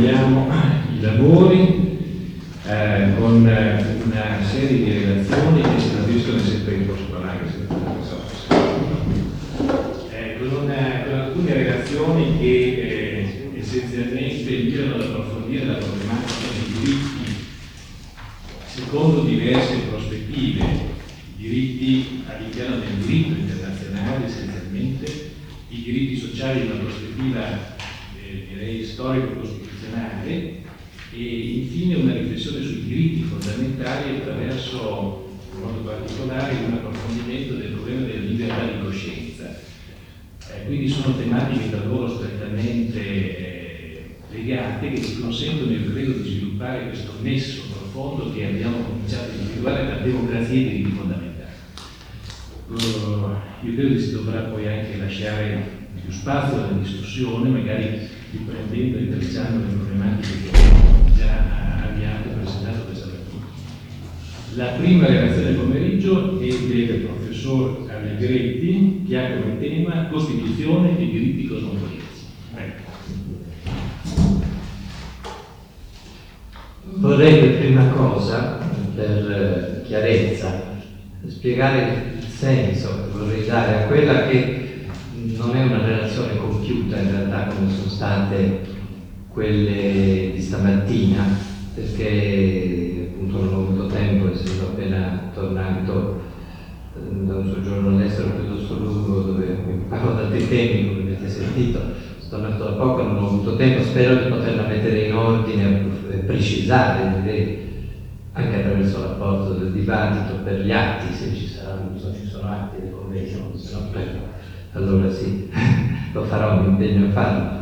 proseguiamo i lavori con una serie di relazioni che si traducono sempre in posso parlare, con alcune relazioni che essenzialmente mirano ad approfondire la problematica dei diritti secondo diverse prospettive, i diritti all'interno del diritto internazionale essenzialmente, i diritti sociali in una prospettiva direi storico-costituzionale e infine una riflessione sui diritti fondamentali attraverso, in modo particolare, un approfondimento del problema della libertà di coscienza. Quindi sono tematiche tra loro strettamente legate che ci consentono, io credo, di sviluppare questo nesso profondo che abbiamo cominciato a individuare tra democrazia e diritti fondamentali. Io credo che si dovrà poi anche lasciare più spazio alla discussione, magari riprendendo e intrecciando le problematiche che abbiamo già avviato e presentato questa mattina. La prima relazione del pomeriggio è del professor Allegretti, che ha come tema Costituzione e diritti cosmopolitici. Vorrei per prima cosa, per chiarezza, spiegare il senso che vorrei dare a quella che non è una relazione compiuta in realtà come sono state quelle di stamattina, perché appunto non ho avuto tempo, essendo appena tornato da un soggiorno all'estero piuttosto lungo dove mi parlo da dei temi, come avete sentito, sono tornato da poco, non ho avuto tempo, spero di poterla mettere in ordine e precisare, direi, anche attraverso l'apporto del dibattito per gli atti, se ci saranno, se non ci sono atti del convegno, se no allora sì, lo farò, mi impegno a farlo.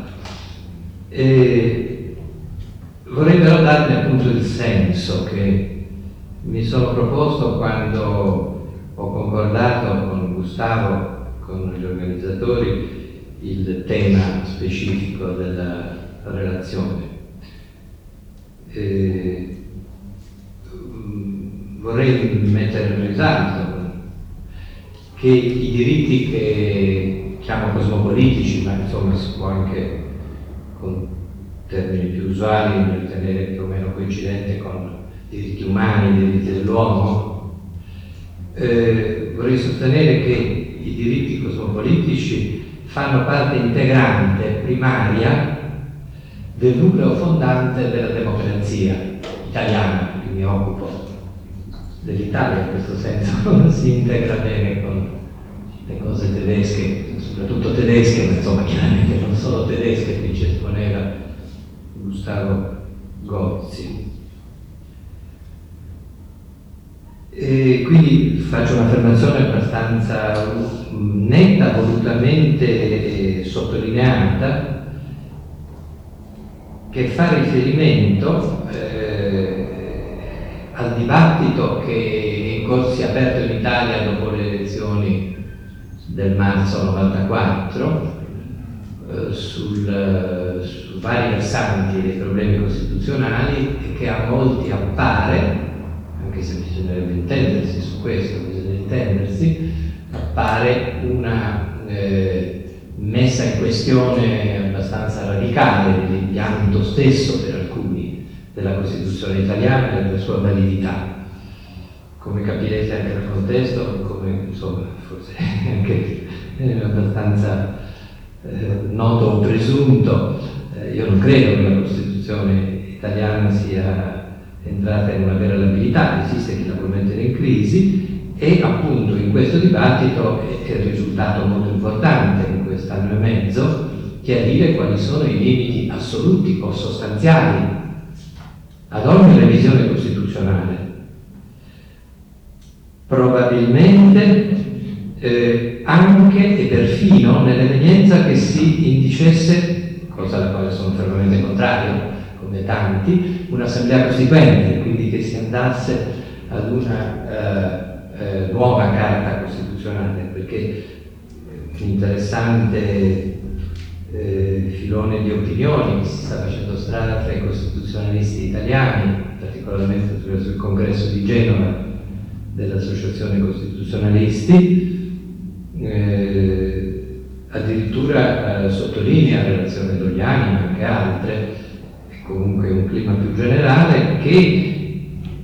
Vorrei però darne appunto il senso che mi sono proposto quando ho concordato con Gustavo, con gli organizzatori, il tema specifico della relazione. Vorrei mettere in risalto che i diritti che chiamo cosmopolitici, ma insomma si può anche con termini più usuali ritenere più o meno coincidente con diritti umani, diritti dell'uomo, vorrei sostenere che i diritti cosmopolitici fanno parte integrante, primaria, del nucleo fondante della democrazia italiana, perché mi occupo dell'Italia in questo senso, non si integra bene con le cose tedesche, soprattutto tedesche, ma insomma chiaramente non solo tedesche, qui ci esponeva Gustavo Gozzi. E quindi faccio un'affermazione abbastanza netta, volutamente sottolineata, che fa riferimento al dibattito che si è aperto in Italia dopo le elezioni del marzo 94 su vari versanti dei problemi costituzionali e che a molti appare, anche se bisognerebbe intendersi su questo, bisogna intendersi, appare una messa in questione abbastanza radicale dell'impianto stesso per alcuni della Costituzione italiana e della sua validità. Come capirete anche dal contesto, come insomma forse anche abbastanza noto o presunto, io non credo che la Costituzione italiana sia entrata in una vera labilità, esiste chi la può mettere in crisi e appunto in questo dibattito è il risultato molto importante in quest'anno e mezzo chiarire quali sono i limiti assoluti o sostanziali ad ogni revisione costituzionale. Probabilmente anche e perfino nell'evenienza che si indicesse, cosa alla quale sono fermamente contrario, come tanti, un'assemblea costituente, quindi che si andasse ad una nuova carta costituzionale, perché l'interessante filone di opinioni che si sta facendo strada tra i costituzionalisti italiani, particolarmente attraverso il congresso di Genova dell'Associazione Costituzionalisti, addirittura sottolinea la relazione Dogliani, ma anche altre, comunque un clima più generale che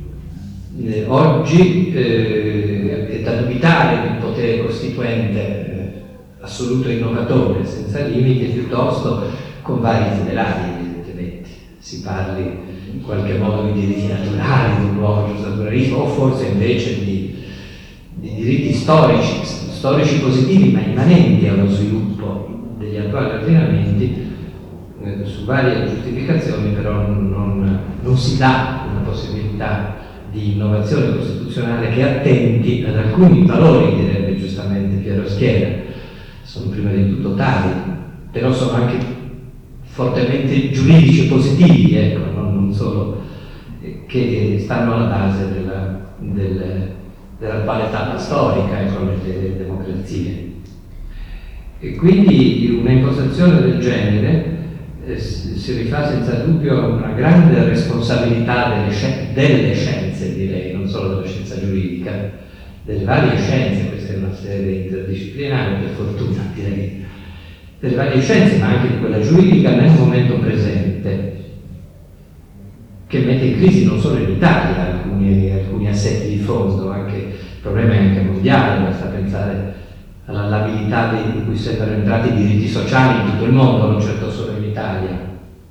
oggi è da dubitare del potere costituente assoluto e innovatore, senza limiti, piuttosto con vari federali, evidentemente. Si parli in qualche modo di diritti naturali, di un nuovo giusnaturalismo, o forse invece di diritti storici positivi, ma immanenti allo sviluppo degli attuali ordinamenti. Su varie giustificazioni però non si dà una possibilità di innovazione costituzionale che attenti ad alcuni valori, direbbe giustamente Piero Schiera. Sono prima di tutto tali, però sono anche fortemente giuridici e positivi, ecco, non solo, che stanno alla base dell'attuale tappa storica, ecco, nelle democrazie. E quindi una impostazione del genere si rifà senza dubbio a una grande responsabilità delle scienze, direi, non solo della scienza giuridica, delle varie scienze. Questa è una serie interdisciplinare, per fortuna, direi, delle varie scienze, ma anche di quella giuridica nel momento presente, che mette in crisi non solo in Italia alcuni assetti di fondo, anche problemi anche mondiali. Basta pensare alla labilità in cui sembrano entrati i diritti sociali in tutto il mondo, non certo solo in Italia.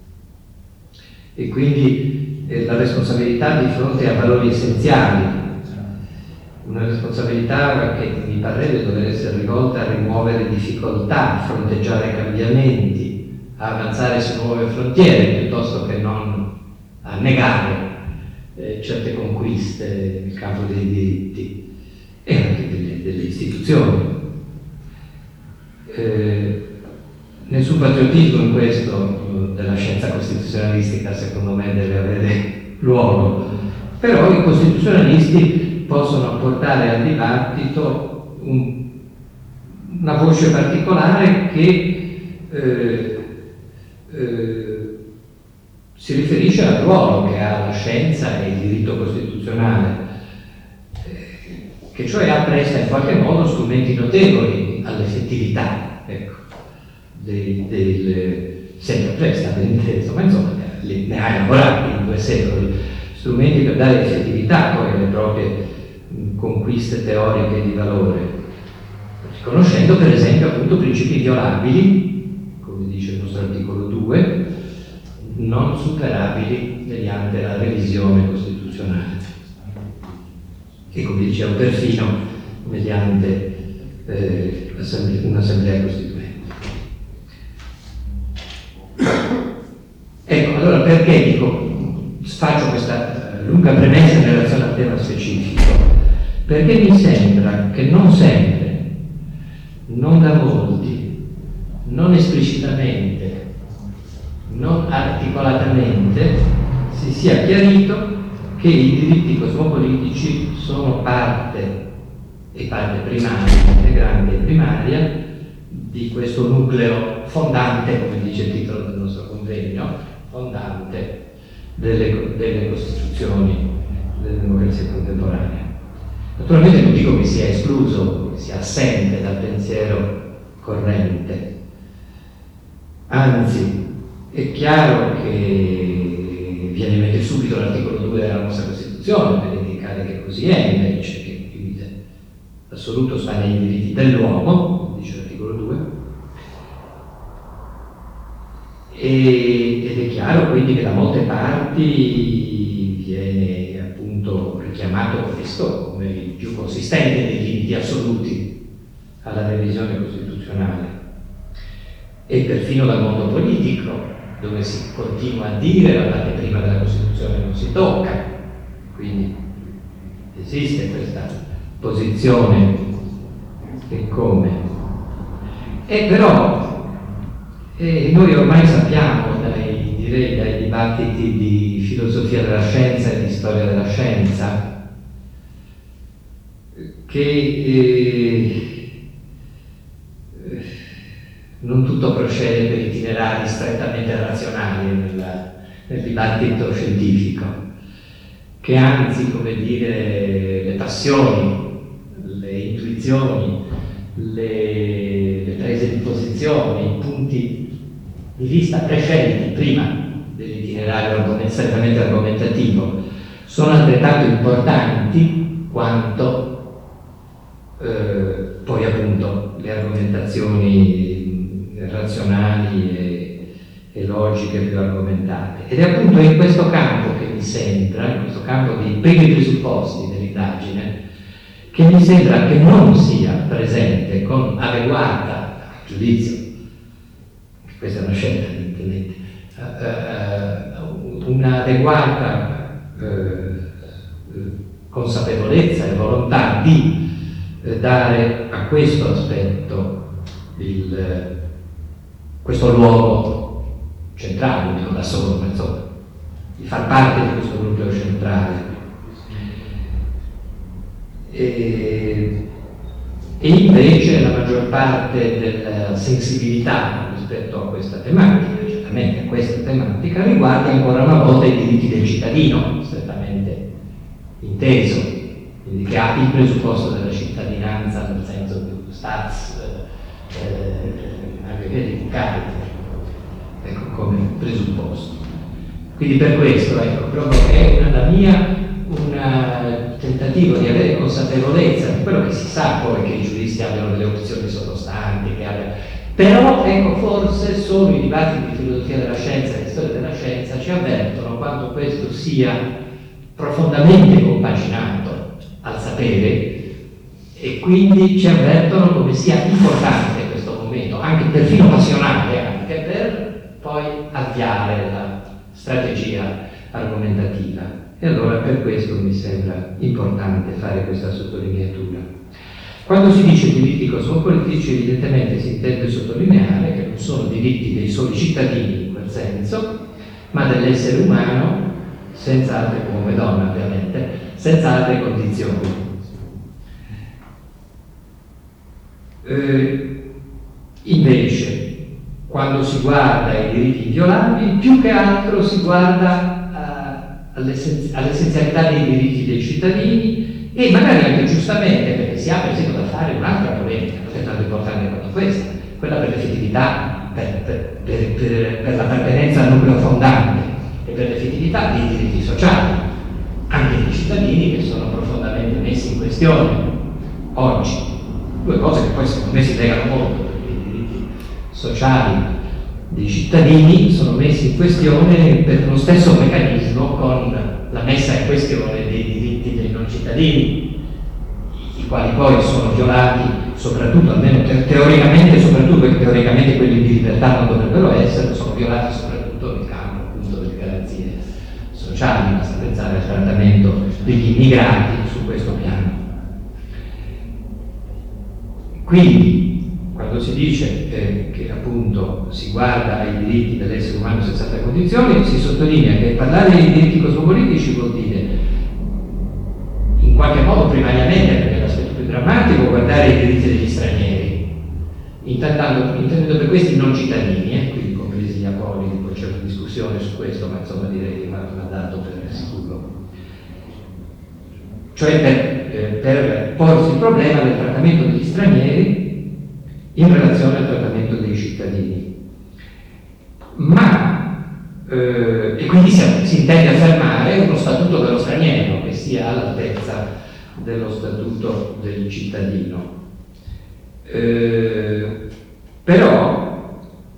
E quindi la responsabilità di fronte a valori essenziali, una responsabilità che mi parrebbe dover essere rivolta a rimuovere difficoltà, a fronteggiare cambiamenti, a avanzare su nuove frontiere, piuttosto che non a negare certe conquiste nel campo dei diritti e anche delle istituzioni. Nessun patriottismo in questo della scienza costituzionalistica secondo me deve avere luogo, però i costituzionalisti possono portare al dibattito una voce particolare che si riferisce al ruolo che ha la scienza e il diritto costituzionale, che cioè appresta in qualche modo strumenti notevoli all'effettività, ecco, sempre appresta, ben inteso, ma insomma ne ha elaborati in 2 secoli, strumenti per dare effettività poi alle proprie conquiste teoriche di valore, riconoscendo per esempio appunto principi inviolabili, come dice il nostro articolo 2, non superabili mediante la revisione costituzionale e, come dicevo, perfino mediante un'assemblea costituente. Ecco, allora perché dico, faccio questa lunga premessa in relazione al tema specifico? Perché mi sembra che non sempre, non da molti, non esplicitamente, non articolatamente si sia chiarito che i diritti cosmopolitici sono parte primaria, integrante e primaria di questo nucleo fondante, come dice il titolo del nostro convegno, fondante delle costituzioni delle democrazie contemporanee. Naturalmente non dico che sia escluso, che sia assente dal pensiero corrente, anzi è chiaro che viene in mente subito l'articolo 2 della nostra Costituzione per indicare che così è, invece, che il limite assoluto sta nei diritti dell'uomo, dice l'articolo 2, ed è chiaro quindi che da molte parti viene appunto richiamato questo come il più consistente dei limiti assoluti alla revisione costituzionale, e perfino dal mondo politico, dove si continua a dire la parte prima della Costituzione non si tocca, quindi esiste questa posizione e come. E però noi ormai sappiamo dai dibattiti di filosofia della scienza e di storia della scienza che non tutto procede per itinerari strettamente razionali nel dibattito scientifico, che anzi, come dire, le passioni, le intuizioni, le prese di posizione, i punti di vista prescelti prima dell'itinerario itinerario strettamente argomentativo, sono altrettanto importanti quanto poi appunto le argomentazioni razionali e logiche più argomentate. Ed è appunto in questo campo che mi sembra, in questo campo dei primi presupposti dell'indagine, che mi sembra che non sia presente con adeguata giudizio, questa è una scelta evidentemente, un'adeguata consapevolezza e volontà di dare a questo aspetto questo luogo centrale, dico da solo, ma insomma, di far parte di questo nucleo centrale. E invece la maggior parte della sensibilità rispetto a questa tematica, certamente a questa tematica, riguarda ancora una volta i diritti del cittadino, strettamente inteso, quindi che ha il presupposto della cittadinanza nel senso più ecco, come presupposto. Quindi per questo, ecco, proprio è un tentativo di avere consapevolezza di quello che si sa poi che i giuristi abbiano delle opzioni sottostanti, però ecco, forse solo i dibattiti di filosofia della scienza e di storia della scienza ci avvertono quanto questo sia profondamente compaginato al sapere, e quindi ci avvertono come sia importante questo momento, anche perfino passionale, anche per poi avviare la strategia argomentativa. E allora per questo mi sembra importante fare questa sottolineatura. Quando si dice diritti cosmopolitici, evidentemente si intende sottolineare che non sono diritti dei soli cittadini in quel senso, ma dell'essere umano, senza altre, uomo e donna ovviamente, senza altre condizioni. Invece, quando si guarda i diritti inviolabili, più che altro si guarda all'essenzialità dei diritti dei cittadini, e magari anche giustamente, perché si ha per esempio da fare un'altra polemica, non è tanto importante quanto questa, quella per l'effettività, per l'appartenenza al nucleo fondante e per l'effettività dei diritti sociali, anche dei cittadini, che sono profondamente messi in questione oggi. Due cose che poi secondo me si legano molto, perché i diritti sociali dei cittadini sono messi in questione per lo stesso meccanismo con la messa in questione dei diritti dei non cittadini, i quali poi sono violati soprattutto, almeno teoricamente, soprattutto perché teoricamente quelli di libertà non dovrebbero essere, sono violati soprattutto nel campo appunto delle garanzie sociali. Basta pensare al trattamento degli immigrati su questo piano. Quindi quando si dice che appunto si guarda ai diritti dell'essere umano senza altre condizioni, si sottolinea che parlare di diritti cosmopolitici vuol dire in qualche modo primariamente, perché è l'aspetto più drammatico, guardare i diritti degli stranieri, intendendo per questi non cittadini, quindi compresi gli apolidi. Poi c'è una discussione su questo, ma insomma direi che va dato per sicuro. Cioè per porsi il problema del trattamento degli stranieri in relazione al trattamento dei cittadini. E quindi si intende affermare uno statuto dello straniero che sia all'altezza dello statuto del cittadino. Però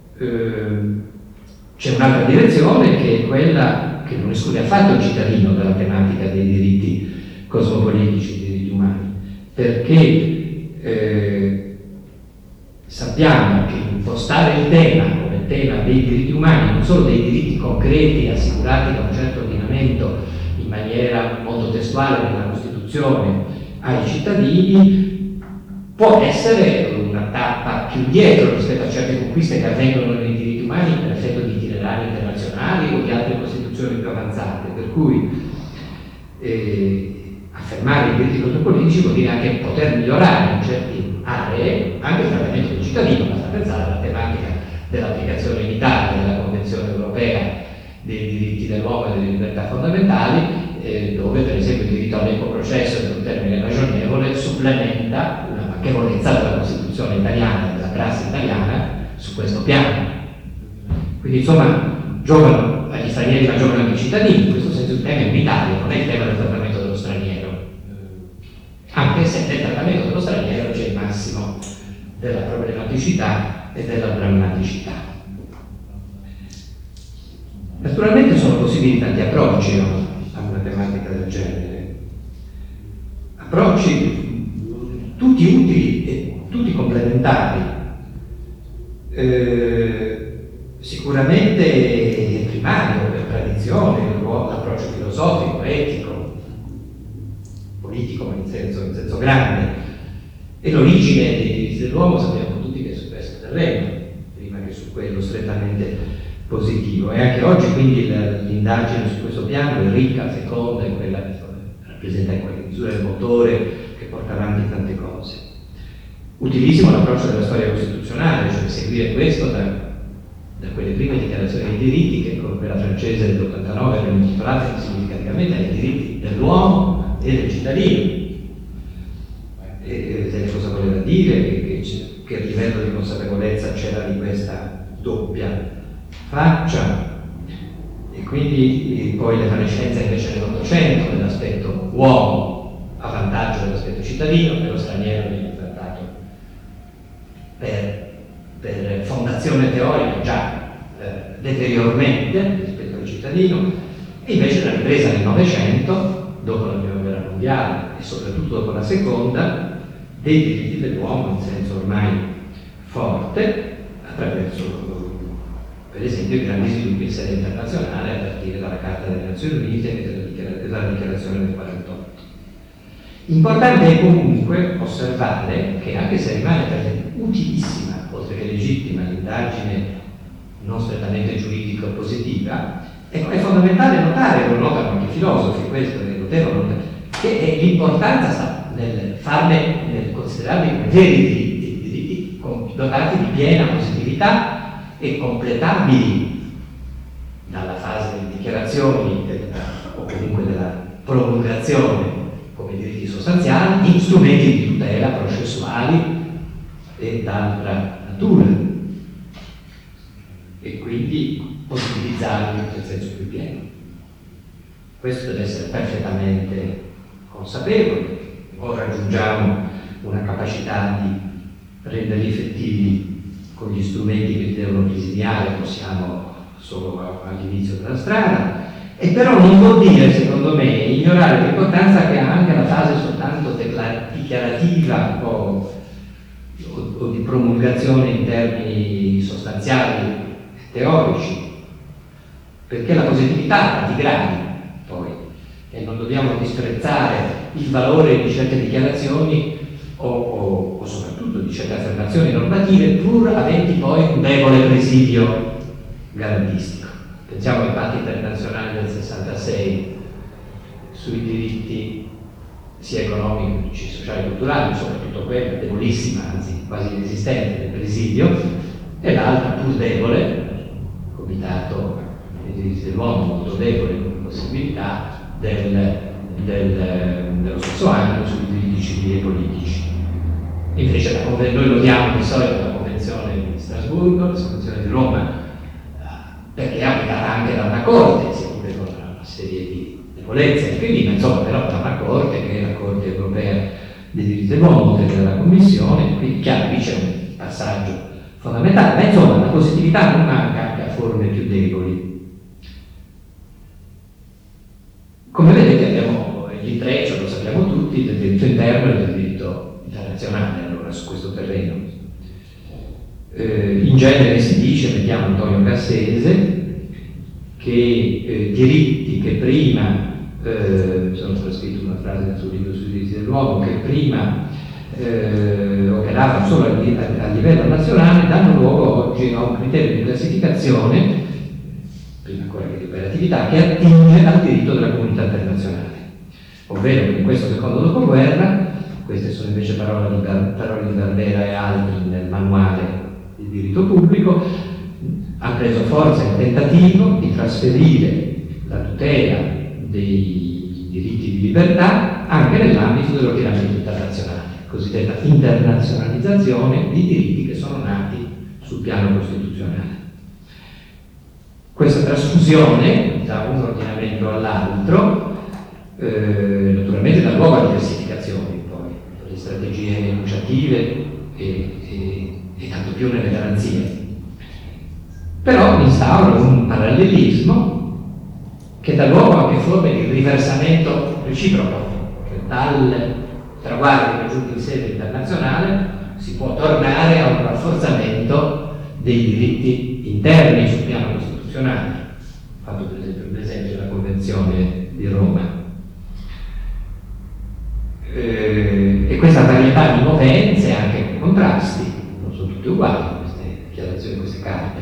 c'è un'altra direzione, che è quella che non esclude affatto il cittadino dalla tematica dei diritti cosmopolitici, dei diritti umani, perché sappiamo che impostare il tema come tema dei diritti umani, non solo dei diritti concreti assicurati da un certo ordinamento in maniera molto testuale nella Costituzione ai cittadini, può essere una tappa più indietro rispetto a certe conquiste che avvengono nei diritti umani per effetto di itinerari internazionali o di altre costituzioni più avanzate, per cui affermare i diritti cosmopolitici vuol dire anche poter migliorare in certe aree anche il trattamento del cittadino. Basta pensare alla tematica dell'applicazione in Italia della Convenzione europea dei diritti dell'uomo e delle libertà fondamentali, dove per esempio il diritto all'equo processo per un termine ragionevole supplementa una manchevolezza della Costituzione italiana, della prassi italiana su questo piano. Quindi insomma giovano agli stranieri ma giovani anche cittadini. In questo senso il tema è unitario, non è il tema del trattamento dello straniero, anche se nel trattamento dello straniero c'è il massimo della problematicità e della drammaticità. Naturalmente sono possibili tanti approcci a una tematica del genere, approcci tutti utili e tutti complementari. Sicuramente il primario per tradizione, l'approccio filosofico, etico, politico, ma in senso grande, e l'origine dei diritti dell'uomo sappiamo tutti che è su questo terreno, prima che su quello strettamente positivo. E anche oggi quindi l'indagine su questo piano è ricca, feconda, è quella che rappresenta in qualche misura il motore che porta avanti tante cose. Utilissimo l'approccio della storia costituzionale, cioè seguire questo da quelle prime dichiarazioni dei diritti che con quella francese dell'89 erano intitolate significativamente ai diritti dell'uomo e del cittadino. E cosa voleva dire? Che livello di consapevolezza c'era di questa doppia faccia, e quindi poi l'evanescenza invece nell'Ottocento dell'aspetto uomo a vantaggio dell'aspetto cittadino, che lo straniero viene trattato per fondazione teorica già deteriormente rispetto al cittadino, e invece la ripresa nel Novecento, dopo la prima guerra mondiale e soprattutto dopo la seconda, dei diritti dell'uomo in senso ormai forte, attraverso per esempio i grandi sviluppi in sede internazionale a partire dalla Carta delle Nazioni Unite e dalla dichiarazione del 48. Importante è comunque osservare che, anche se rimane per esempio utilissima, oltre che legittima, l'indagine non strettamente giuridico-positiva, è fondamentale notare, lo notano anche i filosofi, questo è notevole, che l'importanza sta nel considerarli come veri diritti dotati di piena positività e completabili dalla fase delle dichiarazioni o comunque della promulgazione come diritti sostanziali in strumenti di tutela processuali e d'altra natura, e quindi utilizzarli nel senso più pieno. Questo deve essere perfettamente consapevole. O raggiungiamo una capacità di renderli effettivi con gli strumenti che li devono presidiare, possiamo solo all'inizio della strada, e però non vuol dire, secondo me, ignorare l'importanza che ha anche la fase soltanto dichiarativa o di promulgazione in termini sostanziali, teorici, perché la positività ha di gradi, poi, e non dobbiamo disprezzare il valore di certe dichiarazioni o soprattutto di certe affermazioni normative, pur aventi poi un debole presidio garantistico. Pensiamo ai patti internazionali del 66 sui diritti sia economici, sociali e culturali, soprattutto quella debolissima, anzi quasi inesistente, del presidio, e l'altra pur debole, Comitato dei diritti dell'uomo, molto debole come possibilità dello stesso anno sui diritti civili e politici. Invece noi notiamo di solito la Convenzione di Strasburgo, la Convenzione di Roma, perché è applicata anche da una Corte, seppure con una serie di debolezze anche lì, ma insomma però da una Corte che è la Corte Europea dei diritti dell'uomo, oltre che dalla Commissione, quindi chiaro lì c'è un passaggio fondamentale, ma insomma la positività non manca anche a forme più deboli. Come vedete abbiamo l'intreccio, lo sappiamo tutti, del diritto interno e del diritto internazionale allora su questo terreno. In genere si dice, vediamo Antonio Cassese, che diritti che prima, sono trascritto una frase nel suo libro sui diritti dell'uomo, che prima operavano solo a livello nazionale, danno luogo oggi a un criterio di classificazione, prima ancora che di operatività, che attinge al diritto della comunità internazionale. Ovvero che in questo secondo dopoguerra, queste sono invece parole di Barbera e altri nel manuale di diritto pubblico, ha preso forza il tentativo di trasferire la tutela dei diritti di libertà anche nell'ambito dell'ordinamento internazionale, cosiddetta internazionalizzazione di diritti che sono nati sul piano costituzionale. questa trasfusione da un ordinamento all'altro naturalmente dà luogo a diversificazioni, poi le strategie enunciative e tanto più nelle garanzie. Però instaura un parallelismo che dà luogo anche a forme di riversamento reciproco, che dal traguardo raggiunto in sede internazionale si può tornare a un rafforzamento dei diritti interni sul piano costituzionale. Ho fatto per esempio l'esempio della Convenzione di Roma. E questa varietà di movenze, anche con contrasti, non sono tutte uguali queste dichiarazioni, queste carte,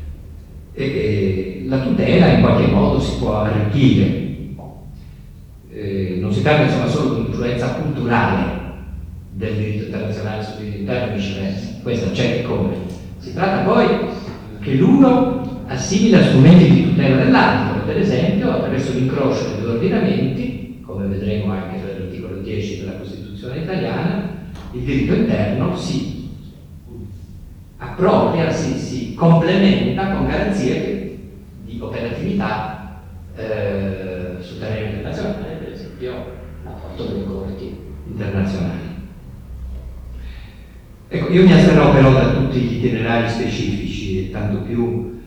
e la tutela in qualche modo si può arricchire. Non si tratta insomma solo di un'influenza culturale del diritto internazionale sul diritto interno e viceversa, questa c'è come. Si tratta poi che l'uno assimila strumenti di tutela dell'altro, per esempio attraverso l'incrocio dei due ordinamenti, come vedremo anche per l'articolo 10 della Costituzione italiana, il diritto interno si appropria, si complementa con garanzie di operatività sul terreno internazionale, per esempio l'apporto delle corti internazionali. Ecco, io mi asterrò però da tutti gli itinerari specifici, tanto più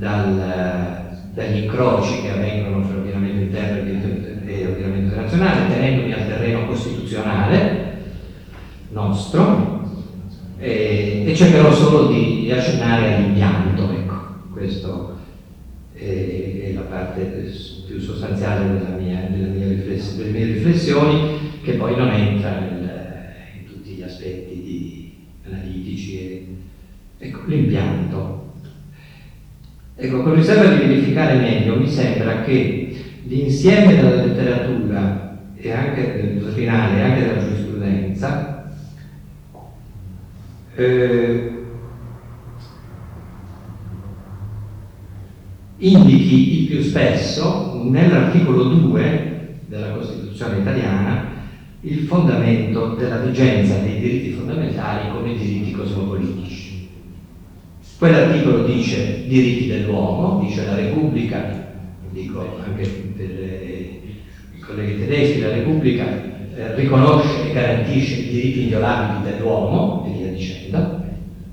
dagli incroci che avvengono fra ordinamento interno e ordinamento internazionale, tenendomi al terreno costituzionale nostro, e cercherò solo di accennare all'impianto, ecco, questo è la parte più sostanziale delle mie riflessioni, che poi non entra in tutti gli aspetti analitici. Ecco, l'impianto. Ecco, con riserva di verificare meglio, mi sembra che l'insieme della letteratura e anche dottrinale e anche della giurisprudenza indichi il più spesso nell'articolo 2 della Costituzione italiana il fondamento della vigenza dei diritti fondamentali come diritti cosmopolitici. Quell'articolo dice diritti dell'uomo, dice la Repubblica, dico anche per i colleghi tedeschi, la Repubblica riconosce e garantisce i diritti inviolabili dell'uomo e via dicendo.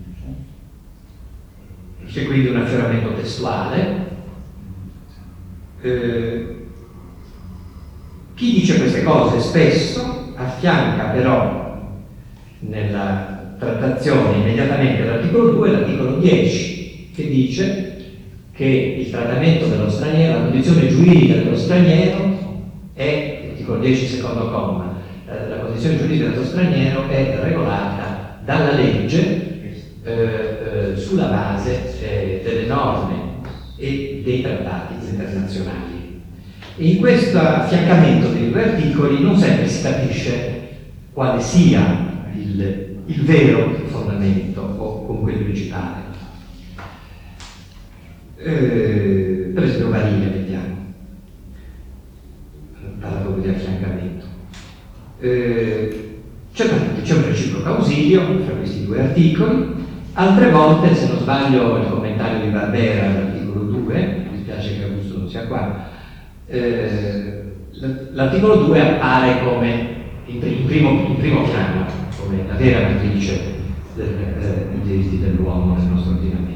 C'è quindi un affioramento testuale. Chi dice queste cose spesso affianca però nella trattazione immediatamente l'articolo 2 l'articolo 10, che dice che il trattamento dello straniero, la condizione giuridica dello straniero è, l'articolo 10 secondo comma, la condizione giuridica dello straniero è regolata dalla legge sulla base delle norme e dei trattati internazionali. E in questo affiancamento dei due articoli non sempre si capisce quale sia il vero fondamento o comunque il principale. Per esempio Varile, vediamo, parla proprio di affiancamento. Certamente c'è un reciproco ausilio fra questi due articoli. Altre volte, se non sbaglio, il commentario di Barbera all'articolo 2, mi dispiace che Augusto non sia qua, l'articolo 2 appare come in primo piano, come la vera matrice dei diritti dell'uomo nel nostro ordinamento.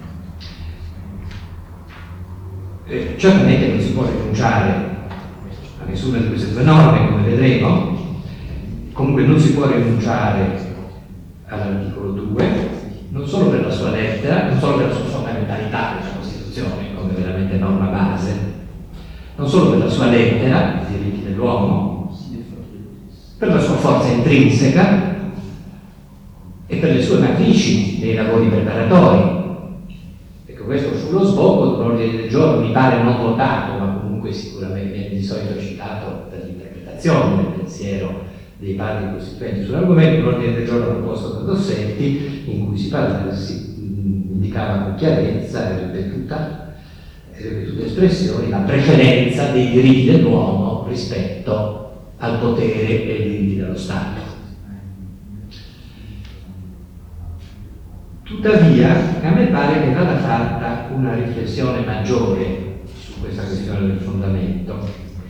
Certamente non si può rinunciare a nessuna di queste due norme, come vedremo. Comunque non si può rinunciare all'articolo 2, non solo per la sua lettera, non solo per la sua fondamentalità della Costituzione come veramente norma base, non solo per la sua lettera, i diritti dell'uomo, per la sua forza intrinseca e per le sue matrici nei lavori preparatori. Ecco, questo sullo sbocco di un ordine del giorno, mi pare non votato, ma comunque sicuramente viene di solito citato per l'interpretazione del pensiero dei padri costituenti sull'argomento, un ordine del giorno proposto da Dossetti, in cui si indicava con chiarezza e ripetute espressioni la preferenza dei diritti dell'uomo rispetto al potere e ai diritti dello Stato. Tuttavia, a me pare che vada fatta una riflessione maggiore su questa questione del fondamento,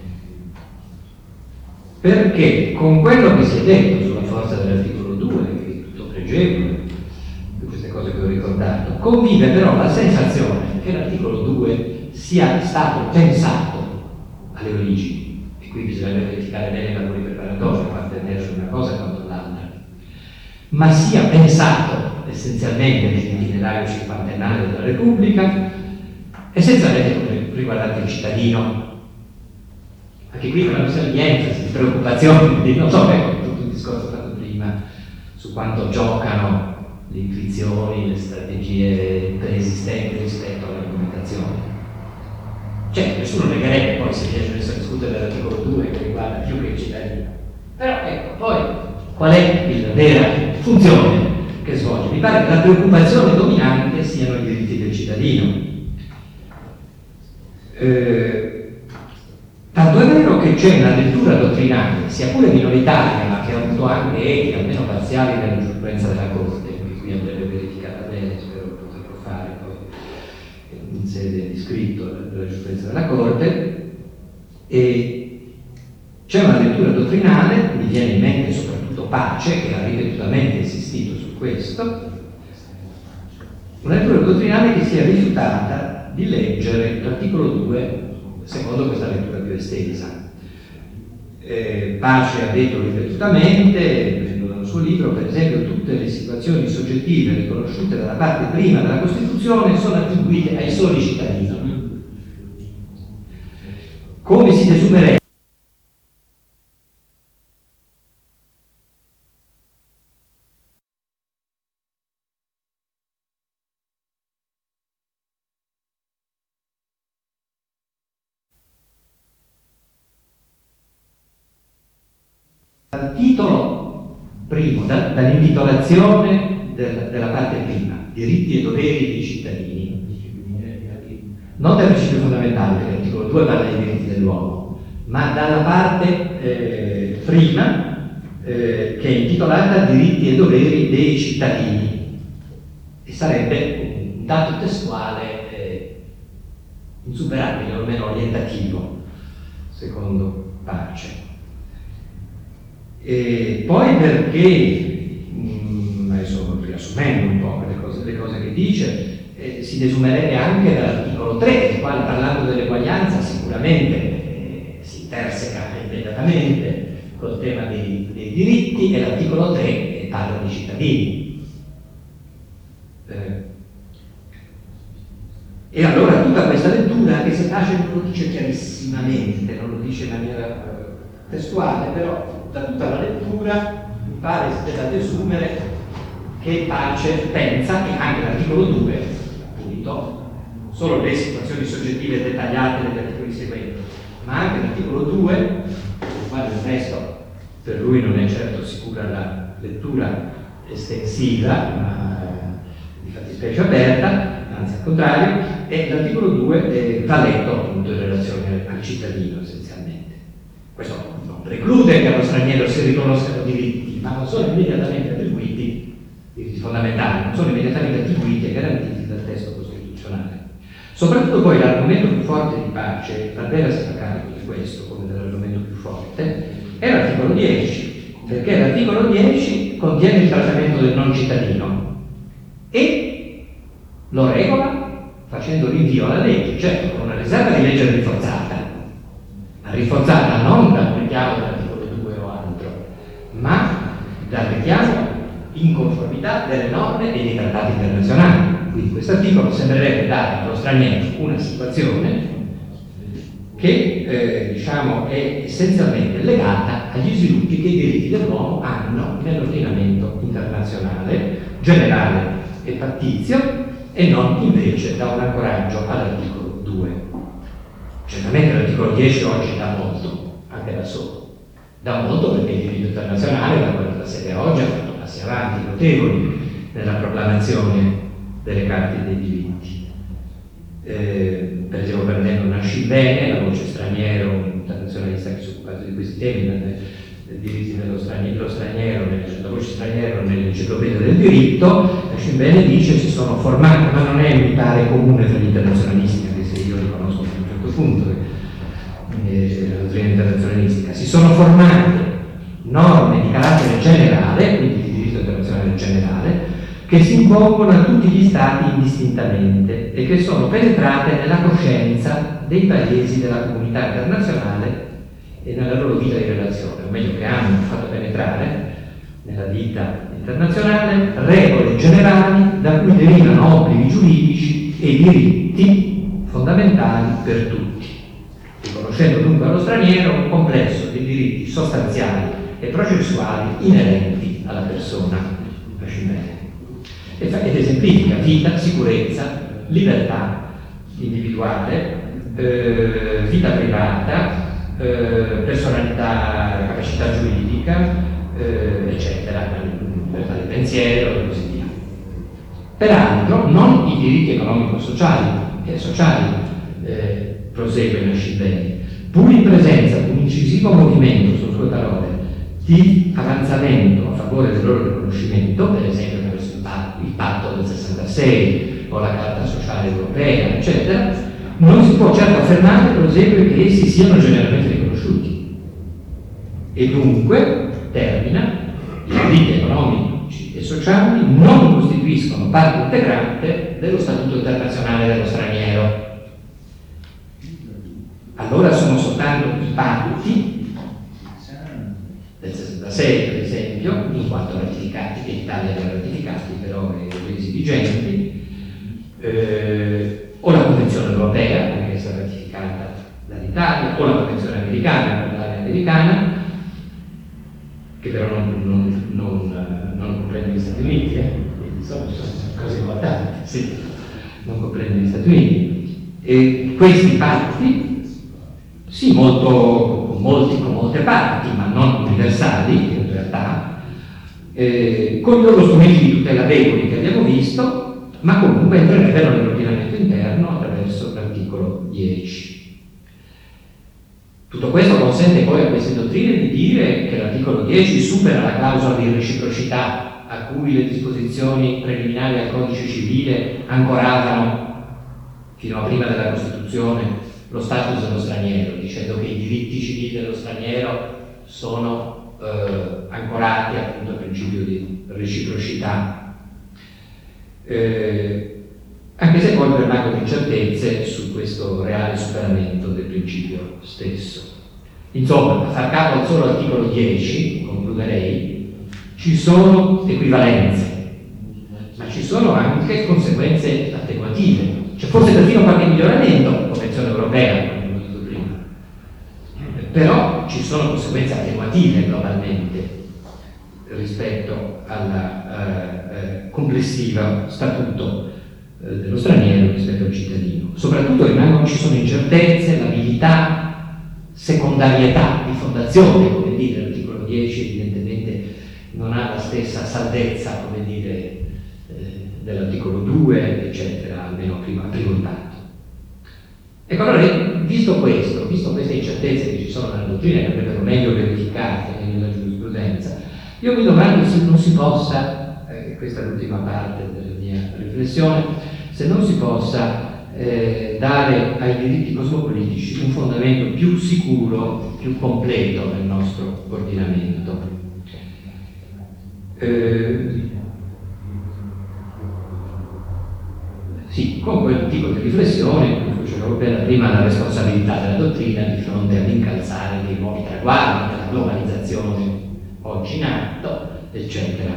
perché con quello che si è detto sulla forza dell'articolo 2, che è tutto pregevole, queste cose che ho ricordato, convive però la sensazione che l'articolo 2 sia stato pensato alle origini, e qui bisogna verificare bene i lavori preparatori per mantenere una cosa contro l'altra, ma sia pensato essenzialmente nell'itinerario cinquantennale della Repubblica, essenzialmente come riguardante il cittadino. Anche qui una questione di enfasi, di preoccupazione, di non so, ecco, tutto il discorso fatto prima su quanto giocano le intuizioni, le strategie preesistenti rispetto all'argomentazione. Certo, nessuno negherebbe poi se riesce a discutere dell'articolo 2 che riguarda più che il cittadino. Però ecco, poi qual è la vera funzione che svolge? Mi pare che la preoccupazione dominante siano i diritti del cittadino. Tanto è vero che c'è una lettura dottrinale, sia pure minoritaria, ma che ha avuto anche echi, almeno parziali, nella giurisprudenza della Corte, che qui andrebbe verificata bene, spero che potrò fare poi in sede di scritto della giurisprudenza della Corte, e c'è una lettura dottrinale, mi viene in mente soprattutto Pace, che ha ripetutamente insistito su questo, una lettura dottrinale che si è rifiutata di leggere l'articolo 2 secondo questa lettura più estesa. Pace ha detto ripetutamente, prendo dal suo libro, per esempio, tutte le situazioni soggettive riconosciute dalla parte prima della Costituzione sono attribuite ai soli cittadini. Come si desumerebbe dal titolo primo, dall'intitolazione della parte prima, diritti e doveri dei cittadini, non dal principio fondamentale, perché l'articolo 2 parla dei diritti dell'uomo, ma dalla parte prima, che è intitolata diritti e doveri dei cittadini, e sarebbe un dato testuale insuperabile, o almeno orientativo, secondo Pace. E poi perché, adesso riassumendo un po' le cose che dice, si desumerebbe anche dall'articolo 3, il quale, parlando dell'eguaglianza, sicuramente si interseca immediatamente col tema dei diritti, e l'articolo 3 parla di cittadini. E allora tutta questa lettura, che se Pace non lo dice chiarissimamente, non lo dice in maniera testuale, però da tutta la lettura mi pare si debba desumere che Pace pensa che anche l'articolo 2, appunto, non solo le situazioni soggettive dettagliate negli articoli seguenti, ma anche l'articolo 2, sul quale il testo per lui non è certo sicura la lettura estensiva, ma di fattispecie aperta, anzi al contrario, e l'articolo 2 va letto appunto in relazione al cittadino essenzialmente. Questo non preclude che allo straniero si riconoscano diritti, ma non sono immediatamente attribuiti, diritti fondamentali, non sono immediatamente attribuiti e garantiti dal testo costituzionale. Soprattutto poi l'argomento più forte di Pace, Pradera si fa carico di questo come dell'argomento più forte, è l'articolo 10, perché l'articolo 10 contiene il trattamento del non cittadino e lo regola facendo rinvio alla legge, certo con una riserva di legge rinforzata non dal richiamo dell'articolo 2 o altro, ma dal richiamo in conformità delle norme e dei trattati internazionali. Quindi questo articolo sembrerebbe dare allo straniero una situazione che diciamo è essenzialmente legata agli sviluppi che i diritti dell'uomo hanno nell'ordinamento internazionale, generale e pattizio, e non invece da un ancoraggio all'articolo 2. Certamente l'articolo 10 oggi dà molto, anche da solo. Dà molto perché il diritto internazionale, da 47 a oggi, ha fatto passi avanti notevoli nella proclamazione delle carte dei diritti. Per esempio, prendendo Nascimene, la voce straniero, un internazionalista che si è occupato di questi temi diritti dello straniero, la voce straniero nell'enciclopedia del diritto, Scimbene dice si sono formati, ma non è un unitario comune tra gli internazionalisti, anche se io riconosco fino a un certo punto la dottrina internazionalistica, si sono formate norme di carattere generale, quindi di diritto internazionale generale, che si impongono a tutti gli stati indistintamente e che sono penetrate nella coscienza dei paesi della comunità internazionale e nella loro vita di relazione, o meglio che hanno fatto penetrare nella vita internazionale regole generali da cui derivano obblighi giuridici e diritti fondamentali per tutti, riconoscendo dunque allo straniero un complesso di diritti sostanziali e processuali inerenti alla persona. Ed esemplifica vita, sicurezza, libertà individuale, vita privata, personalità, capacità giuridica, eccetera, libertà di pensiero e così via. Peraltro non i diritti economico-sociali, prosegue Nascimbeni, pur in presenza di un incisivo movimento, sono sue parole, di avanzamento a favore del loro riconoscimento, per esempio attraverso il patto del 66 o la Carta Sociale Europea, eccetera, non si può certo affermare, prosegue, che essi siano generalmente riconosciuti. E dunque, termina, i diritti economici e sociali non costituiscono parte integrante dello Statuto internazionale dello straniero. Allora sono soltanto i patti del 66, per esempio, in quanto ratificati, che l'Italia li ha ratificati, però resi vigenti, o la Convenzione europea, anche se ratificata dall'Italia, o la Convenzione americana, l'area americana, che però non comprende gli Stati Uniti, insomma, sono cose importanti, sì, non comprende gli Stati Uniti. E questi patti, sì, con molte parti, ma non universali in realtà, con i loro strumenti di tutela deboli che abbiamo visto, ma comunque entrerebbero nell'ordinamento interno attraverso l'articolo 10. Tutto questo consente poi a queste dottrine di dire che l'articolo 10 supera la clausola di reciprocità a cui le disposizioni preliminari al codice civile ancoravano fino a prima della Costituzione lo status dello straniero, dicendo che i diritti civili dello straniero sono ancorati appunto al principio di reciprocità, anche se poi permangono incertezze su questo reale superamento del principio stesso. Insomma, a far capo al solo articolo 10, concluderei, ci sono equivalenze, ma ci sono anche conseguenze attenuative. C'è forse perfino qualche miglioramento, la Convenzione europea, come abbiamo detto prima, però ci sono conseguenze attenuative globalmente rispetto al complessivo statuto dello straniero rispetto al cittadino. Soprattutto ci sono incertezze, labilità, secondarietà di fondazione, come dire, l'articolo 10 evidentemente non ha la stessa salvezza, come dire, dell'articolo 2, eccetera, almeno a primo impatto. Ecco, allora, visto queste incertezze che ci sono nella dottrina, che andrebbero meglio verificate nella giurisprudenza, io mi domando se non si possa, questa è l'ultima parte della mia riflessione, se non si possa dare ai diritti cosmopolitici un fondamento più sicuro, più completo nel nostro ordinamento. Sì, con quel tipo di riflessione, come facevo prima, la responsabilità della dottrina di fronte all'incalzare dei nuovi traguardi, della globalizzazione oggi in atto, eccetera.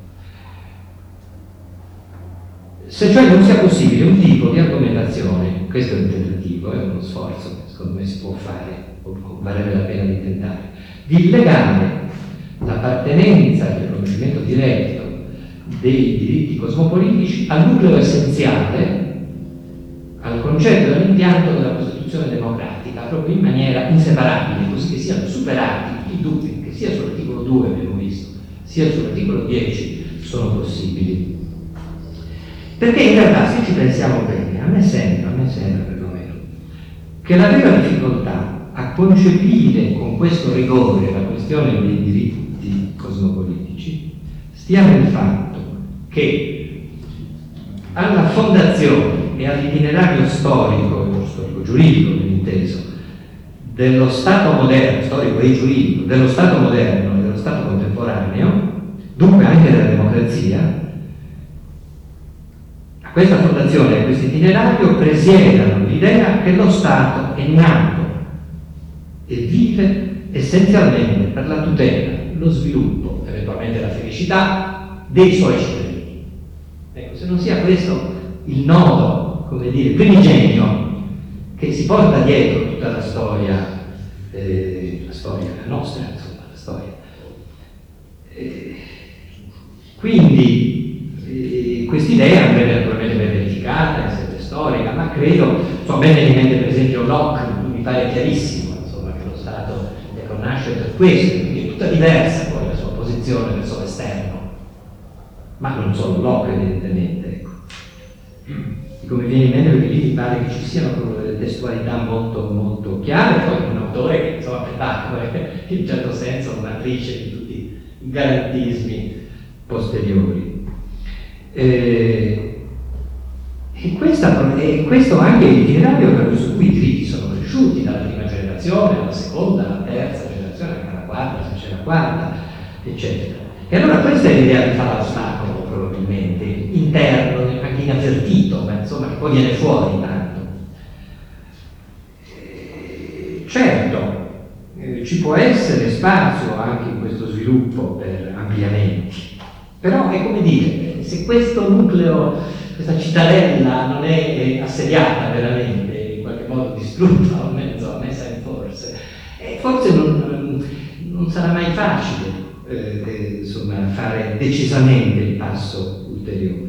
Se cioè non sia possibile un tipo di argomentazione, questo è un tentativo, è uno sforzo che secondo me si può fare, o varrebbe la pena di tentare, di legare l'appartenenza e il riconoscimento diretto dei diritti cosmopolitici al nucleo essenziale, al concetto dell'impianto della Costituzione democratica, proprio in maniera inseparabile, così che siano superati i dubbi che sia sull'articolo 2 abbiamo visto, sia sull'articolo 10 sono possibili. Perché in realtà, se ci pensiamo bene, a me sembra perlomeno, che la vera difficoltà a concepire con questo rigore la questione dei diritti cosmopolitici stia nel fatto che alla fondazione e all'itinerario storico-giuridico, ben inteso, dello Stato moderno, storico e giuridico, dello Stato moderno e dello Stato contemporaneo, dunque anche della democrazia, a questa fondazione e a questo itinerario presiedano l'idea che lo Stato è nato e vive essenzialmente per la tutela, lo sviluppo, eventualmente la felicità dei suoi cittadini. Ecco, se non sia questo il nodo, come dire, primigenio che si porta dietro tutta la storia nostra, insomma, la storia. Quindi quest'idea andrebbe naturalmente ben verificata, in sede storica, ma credo, ben in mente per esempio Locke, mi pare chiarissimo, insomma, che lo Stato nasce per questo, quindi è tutta diversa poi la sua posizione verso l'esterno, ma non solo Locke evidentemente, ecco. Come viene in mente, perché lì mi pare che ci siano proprio delle testualità molto, molto chiare, poi un autore che insomma è in un certo senso una matrice di tutti i garantismi posteriori. E questo anche è l'itinerario su cui i diritti sono cresciuti dalla prima generazione alla seconda, alla terza generazione, anche alla quarta, se c'è la quarta, eccetera. E allora questa è l'idea di fare l'ostacolo, probabilmente, interno, anche inavvertito, ma insomma che poi viene fuori tanto. Certo, ci può essere spazio anche in questo sviluppo per ampliamenti, però è come dire, se questo nucleo, questa cittadella non è assediata veramente, in qualche modo distrutta o mezza forse non sarà mai facile insomma, fare decisamente il passo ulteriore.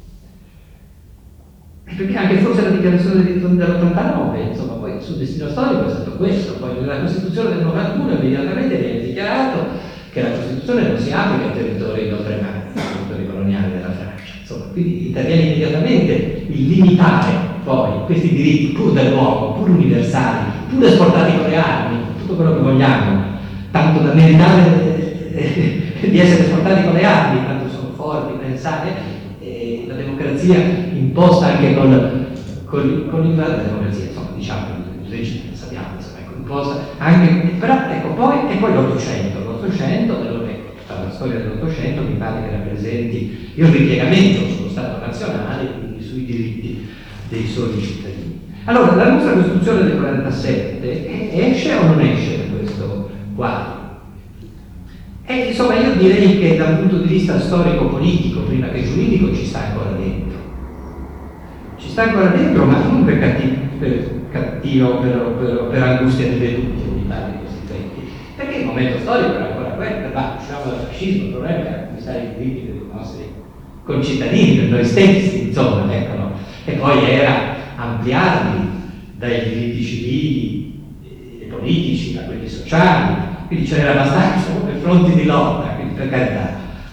Perché anche forse la dichiarazione dell'89, insomma, poi sul destino storico è stato questo, poi nella Costituzione del 91 immediatamente viene dichiarato che la Costituzione non si applica ai territori d'oltremare, ai territori coloniali della Francia, insomma, quindi interviene immediatamente il limitare poi questi diritti pur dell'uomo, pur universali, pur esportati con le armi, tutto quello che vogliamo, tanto da meritare di essere esportati con le armi, tanto sono forti, pensate, la democrazia imposta anche con la democrazia, insomma, diciamo, il regime, sappiamo, insomma, imposta anche, però ecco, poi l'Ottocento, la storia dell'Ottocento mi pare che rappresenti il ripiegamento sullo Stato nazionale, quindi sui diritti dei soli cittadini. Allora, la nostra Costituzione del 47 esce o non esce da questo quadro? E insomma io direi che dal punto di vista storico-politico, prima che giuridico, ci sta ancora dentro. Ci sta ancora dentro, ma non per cattivo, per angustia dei veduti, mi pare di questi tempi. Perché il momento storico era ancora quello, usciamo dal fascismo, il problema era conquistare i diritti dei nostri concittadini, per noi stessi, insomma, ecco, no? E poi era ampliarli dai diritti civili e politici a quelli sociali. Quindi ce n'era abbastanza per fronti di lotta, quindi per carità.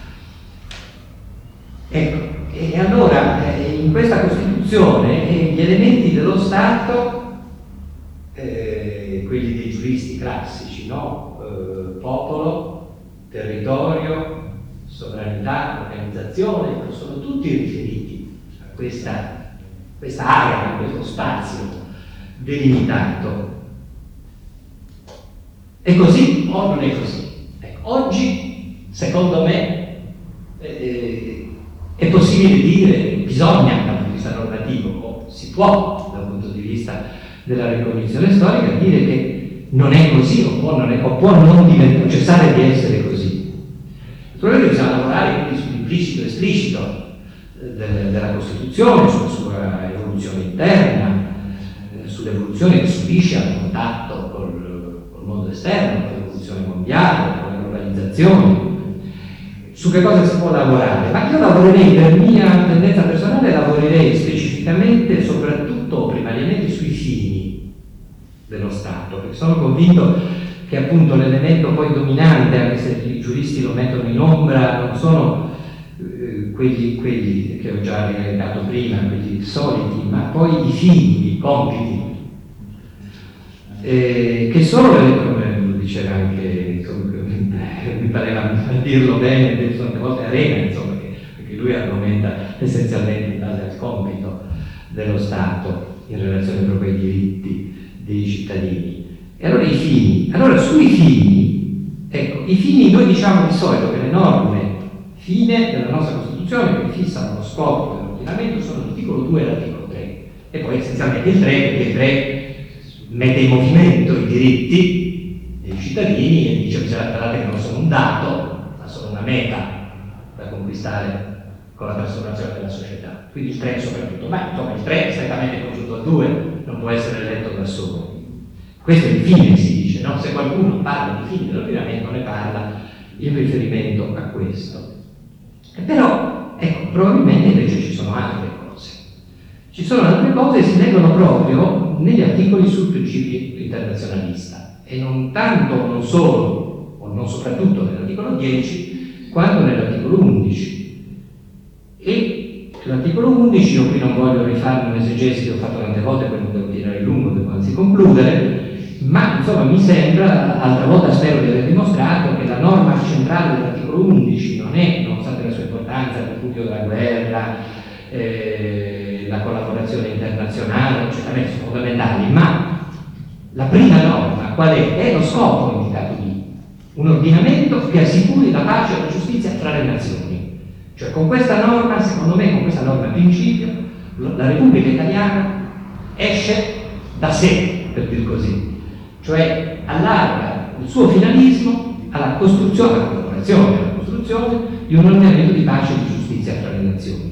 Ecco, e allora in questa Costituzione gli elementi dello Stato, quelli dei giuristi classici, no? Popolo, territorio, sovranità, organizzazione, sono tutti riferiti a questa area, a questo spazio delimitato. È così o non è così? Ecco, oggi, secondo me, è possibile dire, bisogna dal punto di vista normativo, o si può dal punto di vista della ricognizione storica, dire che non è così o può non cessare di essere così. Naturalmente bisogna lavorare quindi sull'implicito e esplicito della Costituzione, sulla sua evoluzione interna, sull'evoluzione che subisce al contatto col mondo esterno, con l'evoluzione mondiale, con la globalizzazione, su che cosa si può lavorare. Ma io lavorerei, per mia tendenza personale, lavorerei specificamente, soprattutto primariamente sui fini dello Stato, perché sono convinto che appunto l'elemento poi dominante, anche se i giuristi lo mettono in ombra, non sono quelli che ho già rilevato prima, quelli soliti, ma poi i fini, i compiti. che sono, come lo diceva anche, mi pareva dirlo bene, tante volte Arena, insomma, perché lui argomenta essenzialmente in base al compito dello Stato in relazione proprio ai diritti dei cittadini. E allora sui fini, ecco, i fini noi diciamo di solito che le norme fine della nostra Costituzione che fissano lo scopo dell'ordinamento sono l'articolo 2 e l'articolo 3, e poi essenzialmente il 3, perché il 3 mette in movimento i diritti dei cittadini e dice guardate che non sono un dato, ma sono una meta da conquistare con la trasformazione della società. Quindi il 3 soprattutto, ma insomma il 3 è strettamente congiunto al 2, non può essere letto da solo. Questo è il fine, si dice, no? Se qualcuno parla di fine dell'ordinamento ne parla in riferimento a questo. Però, ecco, probabilmente invece ci sono altre cose. Ci sono altre cose che si leggono proprio negli articoli sul principio internazionalista, e non tanto, non solo, o non soprattutto nell'articolo 10, quanto nell'articolo 11. E l'articolo 11, io qui non voglio rifarmi un'esegesi che ho fatto tante volte, poi non devo tirare lungo, devo anzi concludere, ma insomma mi sembra, altra volta spero di aver dimostrato, che la norma centrale dell'articolo 11 non è, nonostante la sua importanza, il ripudio della guerra, la collaborazione internazionale, certamente sono fondamentali, ma la prima norma qual è? È lo scopo indicato lì, un ordinamento che assicuri la pace e la giustizia tra le nazioni. Cioè con questa norma, secondo me, con questa norma principio, la Repubblica Italiana esce da sé, per dir così, cioè allarga il suo finalismo alla costruzione, alla collaborazione, alla costruzione di un ordinamento di pace e di giustizia tra le nazioni.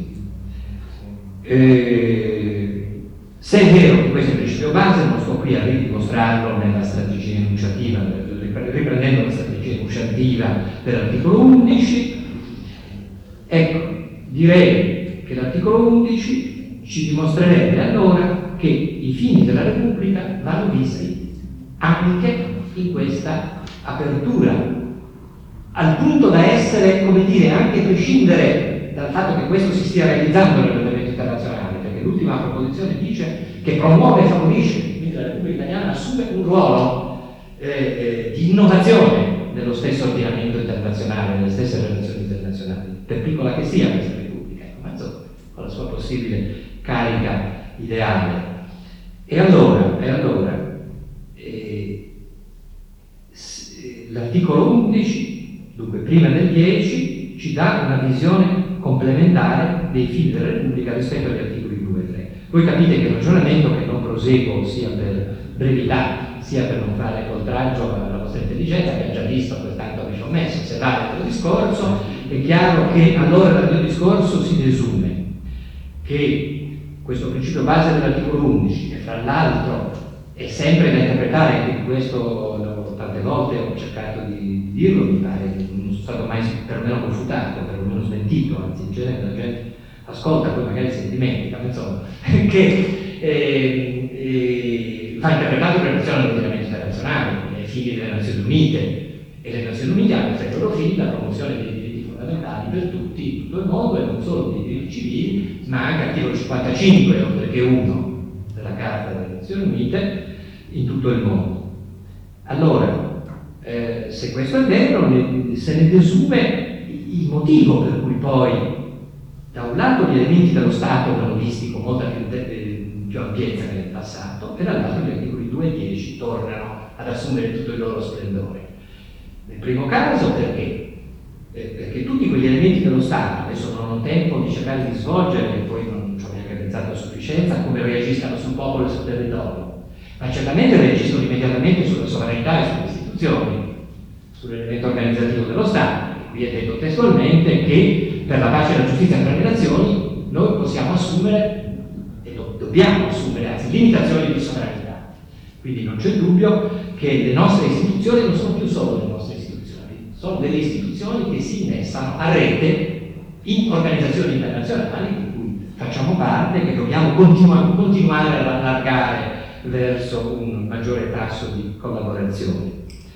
Se è vero che questo è il principio base, non sto qui a ridimostrarlo nella strategia enunciativa, riprendendo la strategia enunciativa dell'articolo 11, ecco, direi che l'articolo 11 ci dimostrerebbe allora che i fini della Repubblica vanno visti anche in questa apertura, al punto da essere, come dire, anche prescindere dal fatto che questo si stia realizzando nell'ordinamento internazionale, perché l'ultima proposizione dice che promuove e favorisce, quindi la Repubblica Italiana assume un ruolo di innovazione nello stesso ordinamento internazionale, nelle stesse relazioni internazionali, per piccola che sia questa Repubblica, ma insomma, con la sua possibile carica ideale. E allora l'articolo 11, dunque prima del 10, ci dà una visione complementare dei fini della Repubblica rispetto agli articoli 2 e 3. Voi capite che il ragionamento, che non proseguo sia per brevità, sia per non fare oltraggio alla vostra intelligenza, che ha già visto, pertanto vi ci ho messo, se vale il mio discorso, è chiaro che allora dal mio discorso si desume che questo principio base dell'articolo 11, che fra l'altro è sempre da interpretare, anche questo tante volte ho cercato di dirlo, mi pare che non sono stato mai perlomeno confutato, perlomeno smentito, anzi in genere la gente ascolta, poi magari si dimentica, ma insomma, che va interpretato in relazione all'ordinamento internazionale, ai fini delle Nazioni Unite, e le Nazioni Unite hanno tra i loro fini la promozione dei diritti fondamentali per tutti, in tutto il mondo, e non solo dei diritti civili, ma anche articolo 55, oltre che 1 della Carta delle Nazioni Unite, in tutto il mondo. Allora, se questo è vero, se ne desume il motivo per cui poi, da un lato, gli elementi dello Stato vanno visti con molta più ampiezza che nel passato, e dall'altro gli articoli 2 e 10 tornano ad assumere tutto il loro splendore. Nel primo caso perché tutti quegli elementi dello Stato, adesso non ho tempo di cercare di svolgere, e poi non ci ho neanche pensato a sufficienza, come reagiscano sul popolo e sul territorio, ma certamente reagiscono immediatamente sulla sovranità e sulle istituzioni, sull'elemento organizzativo dello Stato. Qui è detto testualmente che per la pace e la giustizia tra le nazioni noi possiamo assumere, e dobbiamo assumere, anzi, limitazioni di sovranità. Quindi non c'è dubbio che le nostre istituzioni non sono più solo le nostre istituzioni, sono delle istituzioni che si innestano a rete in organizzazioni internazionali di cui facciamo parte e che dobbiamo continuare ad allargare verso un maggiore tasso di collaborazione.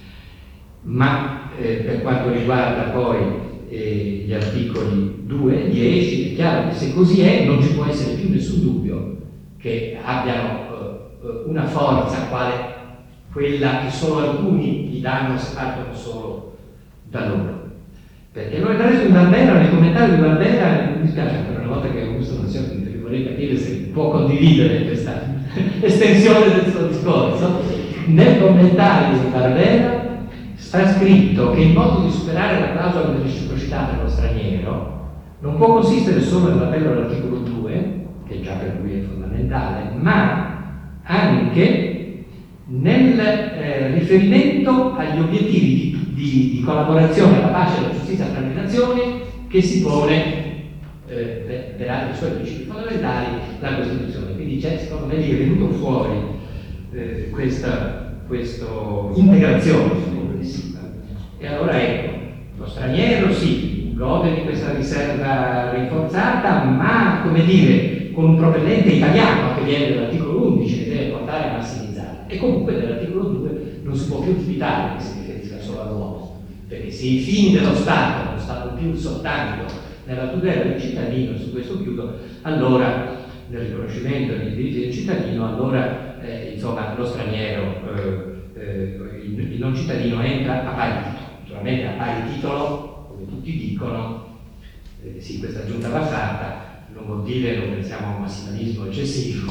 Ma per quanto riguarda poi gli articoli 2 e 10, è chiaro che se così è non ci può essere più nessun dubbio che abbiano una forza quale quella che solo alcuni gli danno se partono solo da loro. Perché noi adesso in Barbera, nel commentario di Barbera, mi dispiace ancora una volta che Augusto non sia qui, perché vorrei capire se può condividere questa estensione del suo discorso. Nel commentario di Barbera sta scritto che il modo di superare la clausola di reciprocità dello straniero non può consistere solo nell'appello all'articolo 2, che già per lui è fondamentale, ma anche nel riferimento agli obiettivi di collaborazione alla pace e alla giustizia tra le nazioni che si pone per altri suoi principi fondamentali la Costituzione. Quindi c'è, secondo me, lì è venuto fuori questa integrazione complessiva. E allora ecco, lo straniero sì, gode di questa riserva rinforzata, ma, come dire, con un propellente italiano che viene dall'articolo 11 che deve portare a massimizzare. E comunque nell'articolo 2 non si può più dubitare che si riferisca solo all'uomo, perché se i fini dello Stato non stanno più soltanto nella tutela del cittadino, su questo chiudo, allora nel riconoscimento dei diritti del cittadino, allora insomma lo straniero, il non cittadino entra a pari titolo. Naturalmente a pari titolo, come tutti dicono, sì, questa aggiunta va fatta, non vuol dire, non pensiamo a un massimalismo eccessivo,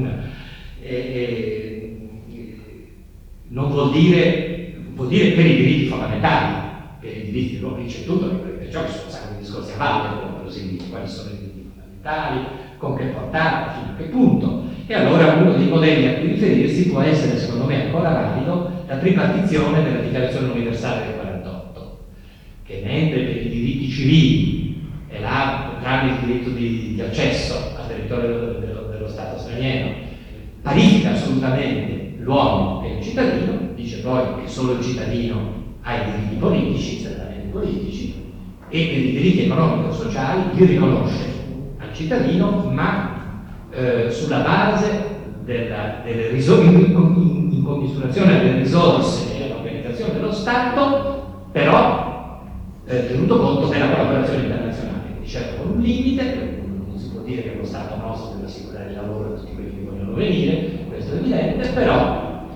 non vuol dire per i diritti fondamentali, per i diritti dell'uomo, c'è tutto, perciò ci sono un sacco di discorsi a valle, quali sono i diritti fondamentali, con che portata, fino a che punto. E allora uno dei modelli a cui riferirsi può essere, secondo me, ancora valido la tripartizione della Dichiarazione Universale del 48, che mentre per i diritti civili è là, tramite il diritto di accesso al territorio dello Stato straniero, parifica assolutamente l'uomo e il cittadino, dice poi che solo il cittadino ha i diritti politici, certamente politici, e per i diritti economico-sociali li riconosce al cittadino, ma sulla base delle risorse, in commisurazione alle risorse e all'organizzazione dello Stato, però tenuto conto della collaborazione internazionale, quindi certo con un limite. Non si può dire che lo Stato nostro deve assicurare il lavoro a tutti quelli che vogliono venire, questo è evidente, però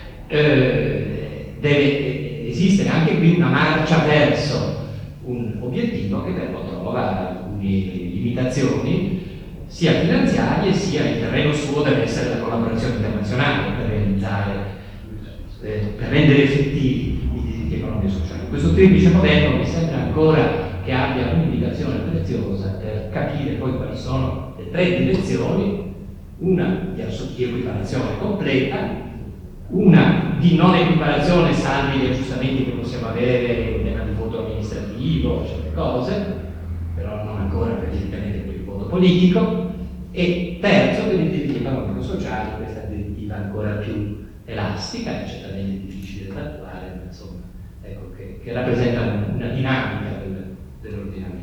deve esistere anche qui una marcia verso un obiettivo che però trova alcune limitazioni, sia finanziarie sia il terreno suo deve essere la collaborazione internazionale per realizzare, per rendere effettivi i diritti economici e sociali. Questo triplice modello mi sembra ancora che abbia un'indicazione preziosa per capire poi quali sono le tre direzioni: una di equiparazione completa, una di non equiparazione salvi gli aggiustamenti che possiamo avere in tema di voto amministrativo, certe cose, però non ancora praticamente per il voto politico, e terzo per i diritti economico-sociali, questa direttiva ancora più elastica, certamente difficile da attuare, ma insomma, ecco, che rappresenta una dinamica dell'ordinamento.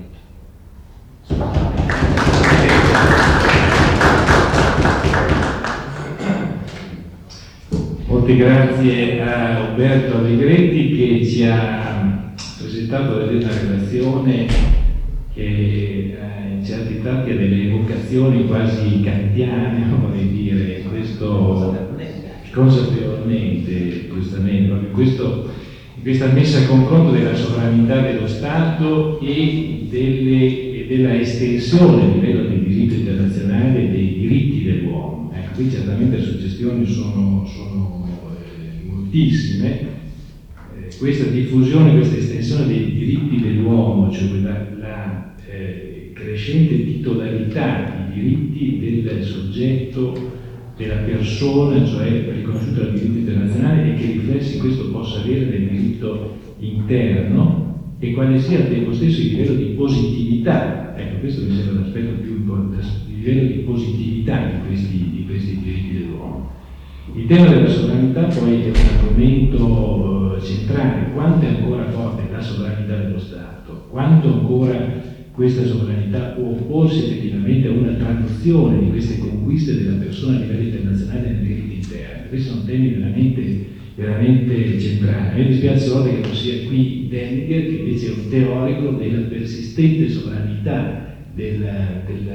Molte grazie a Umberto Allegretti che ci ha presentato una relazione che in certi tratti ha delle evocazioni quasi kantiane, vorrei dire, questo consapevolmente, giustamente, proprio in questa messa a confronto della sovranità dello Stato e della estensione a livello del diritto internazionale dei diritti dell'uomo. Qui certamente le suggestioni sono moltissime. Questa diffusione, questa estensione dei diritti dell'uomo, cioè la crescente titolarità di diritti del soggetto, della persona, cioè riconosciuta dal diritto internazionale, e che riflessi questo possa avere nel diritto interno, e quale sia al tempo stesso il livello di positività. Ecco, questo mi sembra l'aspetto più importante, il livello di positività di questi diritti dell'uomo. Il tema della sovranità poi è un argomento centrale. Quanto è ancora forte la sovranità dello Stato? Quanto ancora questa sovranità può opporsi effettivamente a una traduzione di queste conquiste della persona a livello internazionale nel diritto interno? Questi sono temi veramente centrali. A me dispiace volta che non sia qui Denninger, che invece è un teorico della persistente sovranità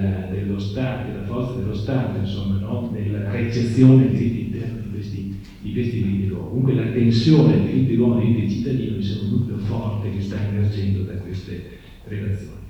dello Stato, della forza dello Stato, insomma, no? Nella ricezione dei diritti interni di di questi diritti dell'uomo. Comunque la tensione dei diritti dell'uomo e dei diritti cittadini è un nucleo forte che sta emergendo da queste relazioni.